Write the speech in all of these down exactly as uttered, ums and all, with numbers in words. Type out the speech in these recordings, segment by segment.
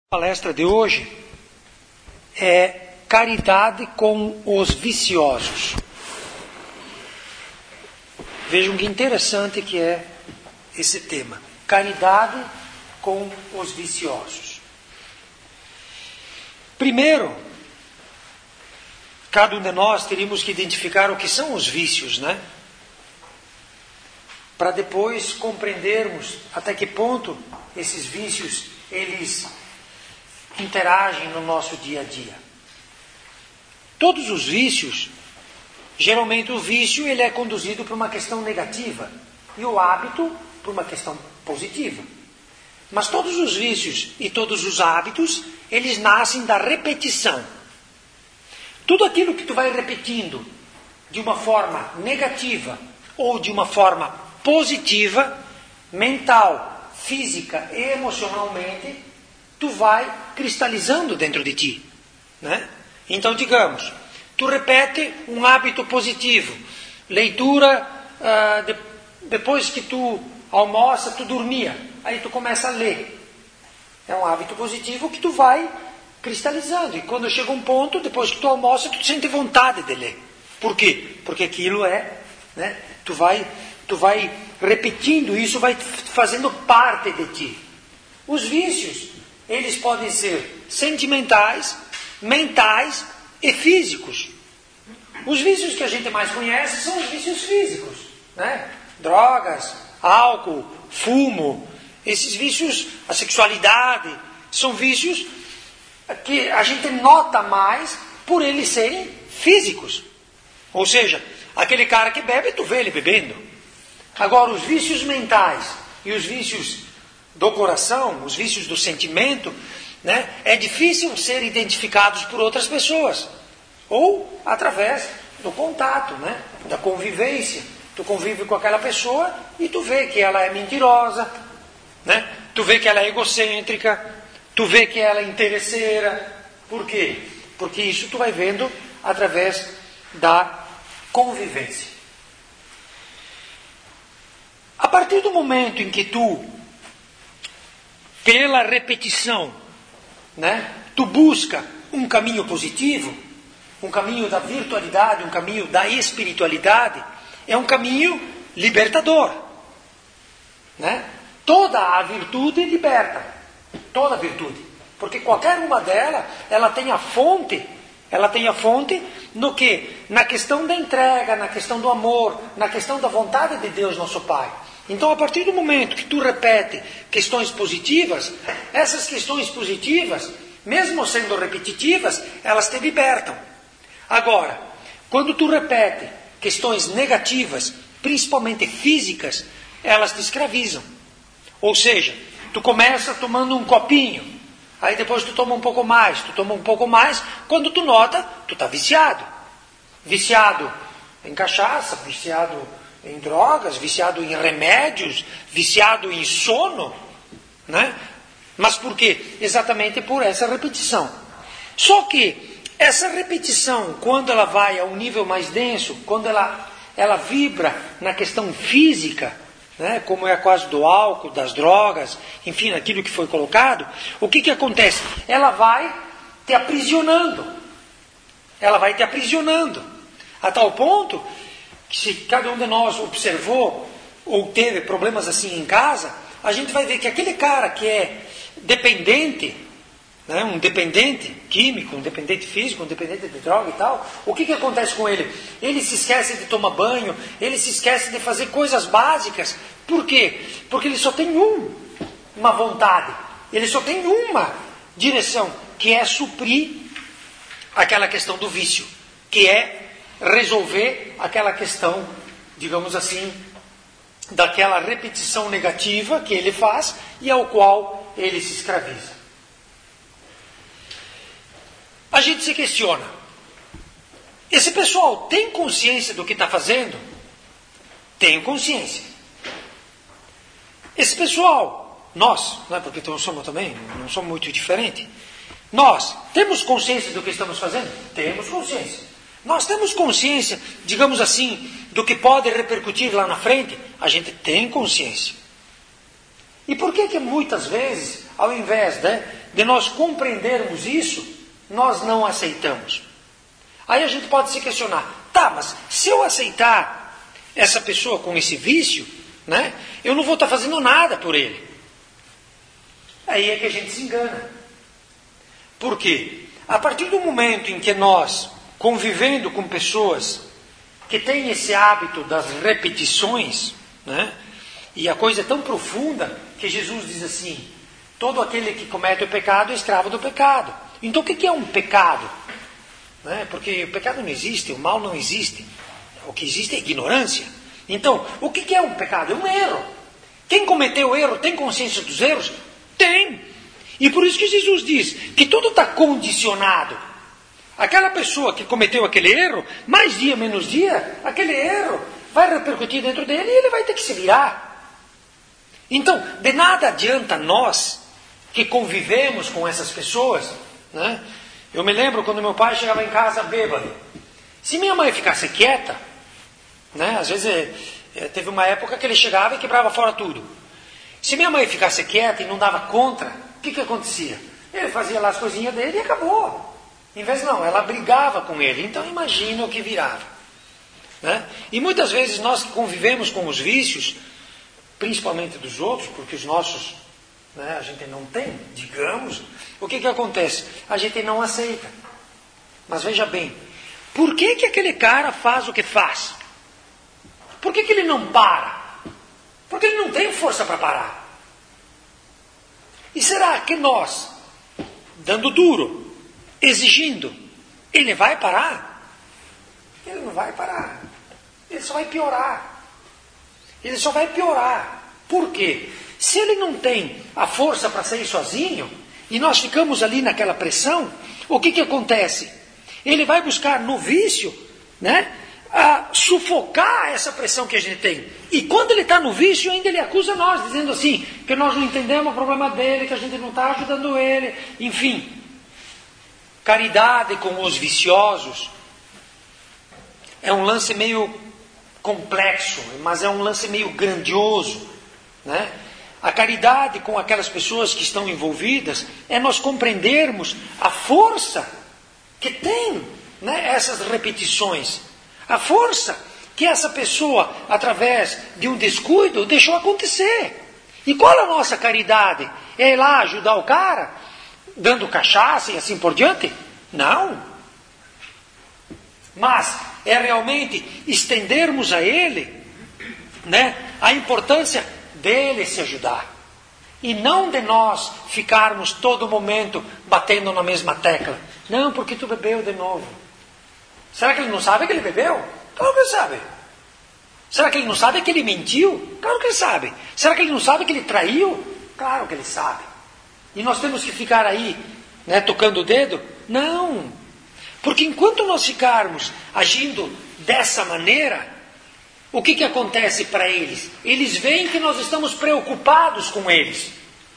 A palestra de hoje é caridade com os viciosos. Vejam que interessante que é esse tema. Caridade com os viciosos. Primeiro, cada um de nós teríamos que identificar o que são os vícios, né? Para depois compreendermos até que ponto esses vícios, eles interagem no nosso dia a dia. Todos os vícios, geralmente o vício ele é conduzido por uma questão negativa e o hábito por uma questão positiva. Mas todos os vícios e todos os hábitos, eles nascem da repetição. Tudo aquilo que tu vai repetindo de uma forma negativa ou de uma forma positiva, mental, física e emocionalmente, tu vai cristalizando dentro de ti, né? Então, digamos, tu repete um hábito positivo, leitura, ah, de, depois que tu almoça, tu dormia, aí tu começa a ler. É um hábito positivo que tu vai cristalizando, e quando chega um ponto, depois que tu almoça, tu sente vontade de ler. Por quê? Porque aquilo é, né? Tu vai, tu vai repetindo, isso vai fazendo parte de ti. Os vícios, eles podem ser sentimentais, mentais e físicos. Os vícios que a gente mais conhece são os vícios físicos, né? Drogas, álcool, fumo, esses vícios, a sexualidade, são vícios que a gente nota mais por eles serem físicos. Ou seja, aquele cara que bebe, tu vê ele bebendo. Agora, os vícios mentais e os vícios do coração, os vícios do sentimento, né, é difícil ser identificados por outras pessoas. Ou através do contato, né, da convivência. Tu convive com aquela pessoa e tu vê que ela é mentirosa, né, tu vê que ela é egocêntrica, tu vê que ela é interesseira. Por quê? Porque isso tu vai vendo através da convivência. A partir do momento em que tu, pela repetição, né, tu busca um caminho positivo, um caminho da virtualidade, um caminho da espiritualidade, é um caminho libertador, né? Toda a virtude liberta, toda a virtude, porque qualquer uma delas, ela tem a fonte, ela tem a fonte no que? Na questão da entrega, na questão do amor, na questão da vontade de Deus, nosso Pai. Então, a partir do momento que tu repete questões positivas, essas questões positivas, mesmo sendo repetitivas, elas te libertam. Agora, quando tu repete questões negativas, principalmente físicas, elas te escravizam. Ou seja, tu começa tomando um copinho, aí depois tu toma um pouco mais, tu toma um pouco mais, quando tu nota, tu está viciado. Viciado em cachaça, viciado em drogas, viciado em remédios, viciado em sono, né? Mas por quê? Exatamente por essa repetição. Só que essa repetição, quando ela vai a um nível mais denso, quando ela, ela vibra na questão física, né? Como é a caso do álcool, das drogas, enfim, aquilo que foi colocado, o que, que acontece? Ela vai te aprisionando. Ela vai te aprisionando. A tal ponto que se cada um de nós observou ou teve problemas assim em casa, a gente vai ver que aquele cara que é dependente, né, um dependente químico, um dependente físico, um dependente de droga e tal, o que, que acontece com ele? Ele se esquece de tomar banho, ele se esquece de fazer coisas básicas. Por quê? Porque ele só tem um, uma vontade, ele só tem uma direção, que é suprir aquela questão do vício, que é resolver aquela questão, digamos assim, daquela repetição negativa que ele faz e ao qual ele se escraviza. A gente se questiona, esse pessoal tem consciência do que está fazendo? Tenho consciência. Esse pessoal, nós, não é porque nós somos também, não somos muito diferentes, nós temos consciência do que estamos fazendo? Temos consciência. Nós temos consciência, digamos assim, do que pode repercutir lá na frente? A gente tem consciência. E por que que muitas vezes, ao invés, né, de nós compreendermos isso, nós não aceitamos. Aí a gente pode se questionar, tá, mas se eu aceitar essa pessoa com esse vício, né, eu não vou estar fazendo nada por ele. Aí é que a gente se engana. Por quê? A partir do momento em que nós, convivendo com pessoas que têm esse hábito das repetições, né, e a coisa é tão profunda que Jesus diz assim, todo aquele que comete o pecado é escravo do pecado. Então o que é um pecado? Né? Porque o pecado não existe, o mal não existe. O que existe é ignorância. Então, o que é um pecado? É um erro. Quem cometeu o erro tem consciência dos erros? Tem. E por isso que Jesus diz que tudo está condicionado. Aquela pessoa que cometeu aquele erro, mais dia menos dia, aquele erro vai repercutir dentro dele e ele vai ter que se virar. Então, de nada adianta nós que convivemos com essas pessoas, né? Eu me lembro quando meu pai chegava em casa bêbado. Se minha mãe ficasse quieta, né? Às vezes é, é, teve uma época que ele chegava e quebrava fora tudo. Se minha mãe ficasse quieta e não dava contra, o que, que acontecia? Ele fazia lá as coisinhas dele e acabou. Em vez não, ela brigava com ele. Então imagina o que virava. Né? E muitas vezes nós que convivemos com os vícios, principalmente dos outros, porque os nossos, né, a gente não tem, digamos, o que, que acontece? A gente não aceita. Mas veja bem, por que, que aquele cara faz o que faz? Por que, que ele não para? Porque ele não tem força para parar. E será que nós, dando duro, exigindo, ele vai parar? Ele não vai parar. Ele só vai piorar. Ele só vai piorar. Por quê? Se ele não tem a força para sair sozinho, e nós ficamos ali naquela pressão, o que, que acontece? Ele vai buscar no vício, né, a sufocar essa pressão que a gente tem. E quando ele está no vício, ainda ele acusa nós, dizendo assim, que nós não entendemos o problema dele, que a gente não está ajudando ele, enfim. Caridade com os viciosos é um lance meio complexo, mas é um lance meio grandioso, né? A caridade com aquelas pessoas que estão envolvidas é nós compreendermos a força que tem, né, essas repetições. A força que essa pessoa, através de um descuido, deixou acontecer. E qual é a nossa caridade? É ir lá ajudar o cara, dando cachaça e assim por diante? Não. Mas é realmente estendermos a ele, né, a importância dele se ajudar. E não de nós ficarmos todo momento batendo na mesma tecla. Não, porque tu bebeu de novo. Será que ele não sabe que ele bebeu? Claro que ele sabe. Será que ele não sabe que ele mentiu? Claro que ele sabe. Será que ele não sabe que ele traiu? Claro que ele sabe. E nós temos que ficar aí, né, tocando o dedo? Não. Porque enquanto nós ficarmos agindo dessa maneira, o que, que acontece para eles? Eles veem que nós estamos preocupados com eles.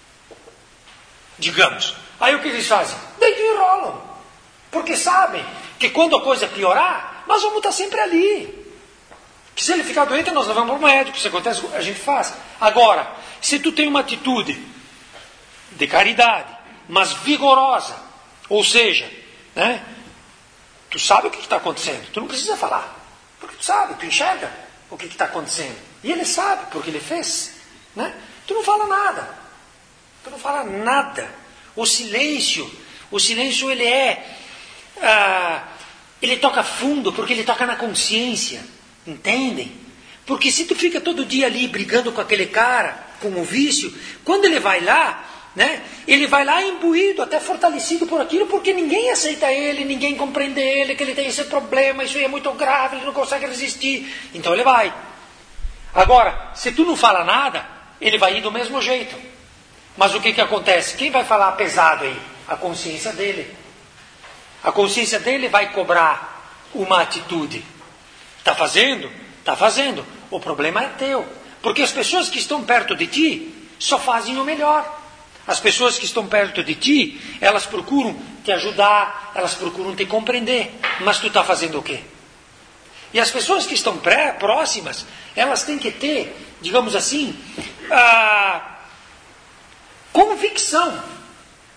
Digamos. Aí o que eles fazem? Deitam e rolam. Porque sabem que quando a coisa piorar, nós vamos estar sempre ali. Que se ele ficar doente, nós levamos para o médico. Se acontece, a gente faz. Agora, se tu tem uma atitude de caridade, mas vigorosa, ou seja, né, tu sabe o que está acontecendo. Tu não precisa falar. Porque tu sabe, tu enxerga o que está acontecendo. E ele sabe, porque ele fez. Né? Tu não fala nada. Tu não fala nada. O silêncio, o silêncio ele é... Ah, ele toca fundo, porque ele toca na consciência. Entendem? Porque se tu fica todo dia ali brigando com aquele cara, com o vício, quando ele vai lá, né, ele vai lá imbuído, até fortalecido por aquilo, porque ninguém aceita ele, ninguém compreende ele, que ele tem esse problema, isso aí é muito grave, ele não consegue resistir. Então ele vai. Agora, se tu não fala nada, ele vai ir do mesmo jeito. Mas o que, que acontece? Quem vai falar pesado aí? A consciência dele. A consciência dele vai cobrar uma atitude. Está fazendo? Está fazendo. O problema é teu. Porque as pessoas que estão perto de ti só fazem o melhor. As pessoas que estão perto de ti, elas procuram te ajudar, elas procuram te compreender. Mas tu está fazendo o quê? E as pessoas que estão pré, próximas, elas têm que ter, digamos assim, a convicção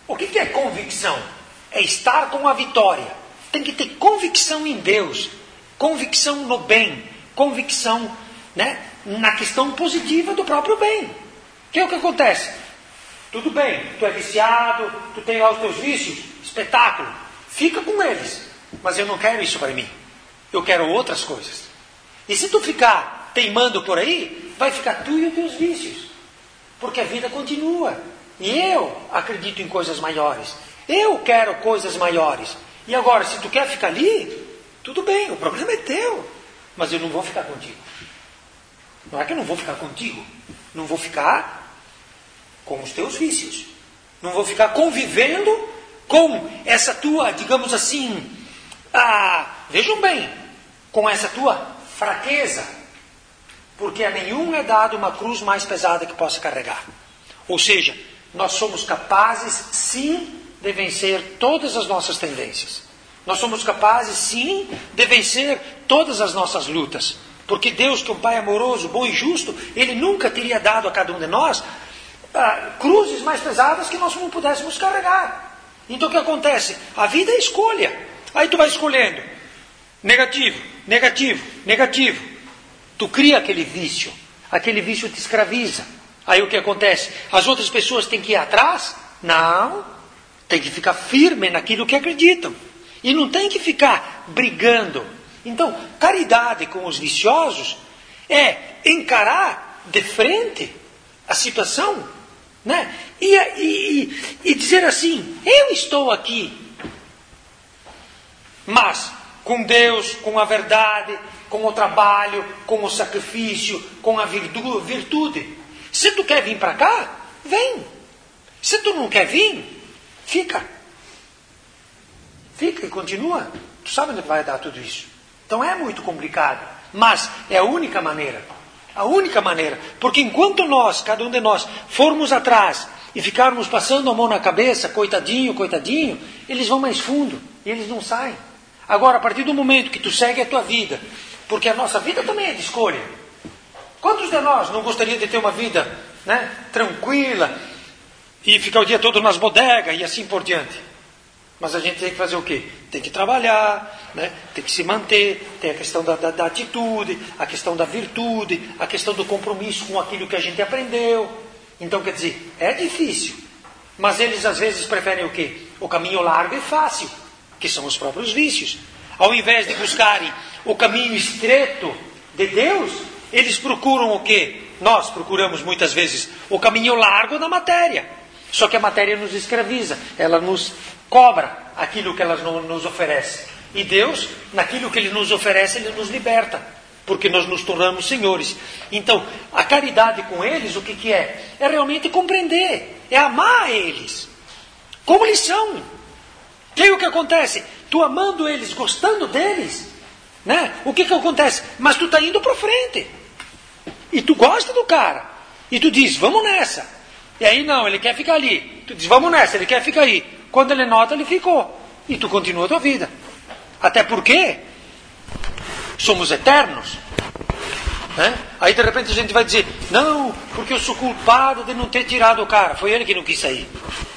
O que é convicção? É estar com a vitória. Tem que ter convicção em Deus, convicção no bem, convicção, né, na questão positiva do próprio bem. Que é o que acontece? Tudo bem, tu é viciado, tu tem lá os teus vícios, espetáculo, fica com eles. Mas eu não quero isso para mim. Eu quero outras coisas. E se tu ficar teimando por aí, vai ficar tu e os teus vícios. Porque a vida continua. E eu acredito em coisas maiores. Eu quero coisas maiores. E agora, se tu quer ficar ali, tudo bem, o problema é teu. Mas eu não vou ficar contigo. Não é que eu não vou ficar contigo. Não vou ficar com os teus vícios. Não vou ficar convivendo com essa tua, digamos assim, ah, vejam bem, com essa tua fraqueza. Porque a nenhum é dado uma cruz mais pesada que possa carregar. Ou seja, nós somos capazes, sim, de vencer todas as nossas tendências. Nós somos capazes, sim, de vencer todas as nossas lutas. Porque Deus, que é um Pai amoroso, bom e justo, Ele nunca teria dado a cada um de nós ah, cruzes mais pesadas que nós não pudéssemos carregar. Então o que acontece? A vida é escolha. Aí tu vai escolhendo. Negativo, negativo, negativo. Tu cria aquele vício. Aquele vício te escraviza. Aí o que acontece? As outras pessoas têm que ir atrás? Não. Tem que ficar firme naquilo que acreditam. E não tem que ficar brigando. Então, caridade com os viciosos é encarar de frente a situação, né? E, e, e dizer assim, eu estou aqui. Mas com Deus, com a verdade, com o trabalho, com o sacrifício, com a virtude. Se tu quer vir para cá, vem. Se tu não quer vir, fica. Fica e continua. Tu sabe onde vai dar tudo isso. Então é muito complicado. Mas é a única maneira. A única maneira. Porque enquanto nós, cada um de nós, formos atrás e ficarmos passando a mão na cabeça, coitadinho, coitadinho, eles vão mais fundo. E eles não saem. Agora, a partir do momento que tu segue a tua vida, porque a nossa vida também é de escolha. Quantos de nós não gostariam de ter uma vida, né, tranquila e ficar o dia todo nas bodegas e assim por diante? Mas a gente tem que fazer o quê? Tem que trabalhar, né? Tem que se manter, tem a questão da, da, da atitude, a questão da virtude, a questão do compromisso com aquilo que a gente aprendeu. Então, quer dizer, é difícil. Mas eles às vezes preferem o quê? O caminho largo e fácil, que são os próprios vícios. Ao invés de buscarem o caminho estreito de Deus, eles procuram o quê? Nós procuramos muitas vezes o caminho largo da matéria. Só que a matéria nos escraviza, ela nos cobra aquilo que ela nos oferece. E Deus, naquilo que Ele nos oferece, Ele nos liberta, porque nós nos tornamos senhores. Então, a caridade com eles, o que, que é? É realmente compreender, é amar eles, como eles são. E aí o que acontece? Tu amando eles, gostando deles, né? O que, que acontece? Mas tu está indo para frente. E tu gosta do cara. E tu diz, vamos nessa. E aí não, ele quer ficar ali. Tu diz, vamos nessa, ele quer ficar aí. Quando ele nota, ele ficou. E tu continua a tua vida. Até porque somos eternos. Né? Aí de repente a gente vai dizer, não, porque eu sou culpado de não ter tirado o cara. Foi ele que não quis sair.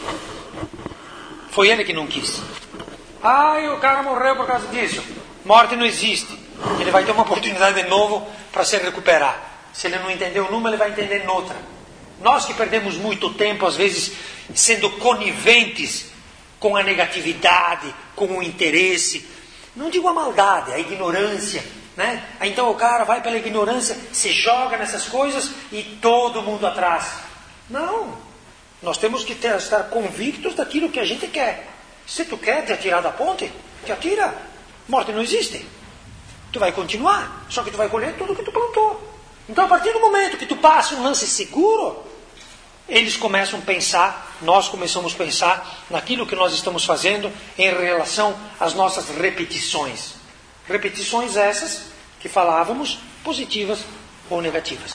Foi ele que não quis. Ai, o cara morreu por causa disso. Morte não existe. Ele vai ter uma oportunidade de novo para se recuperar. Se ele não entendeu numa, ele vai entender noutra. Nós que perdemos muito tempo, às vezes, sendo coniventes com a negatividade, com o interesse. Não digo a maldade, a ignorância. Né? Então o cara vai pela ignorância, se joga nessas coisas e todo mundo atrás. Não. Nós temos que ter, estar convictos daquilo que a gente quer. Se tu quer te atirar da ponte, te atira. Morte não existe. Tu vai continuar, só que tu vai colher tudo que tu plantou. Então, a partir do momento que tu passa um lance seguro, eles começam a pensar, nós começamos a pensar naquilo que nós estamos fazendo em relação às nossas repetições. Repetições essas que falávamos, positivas ou negativas.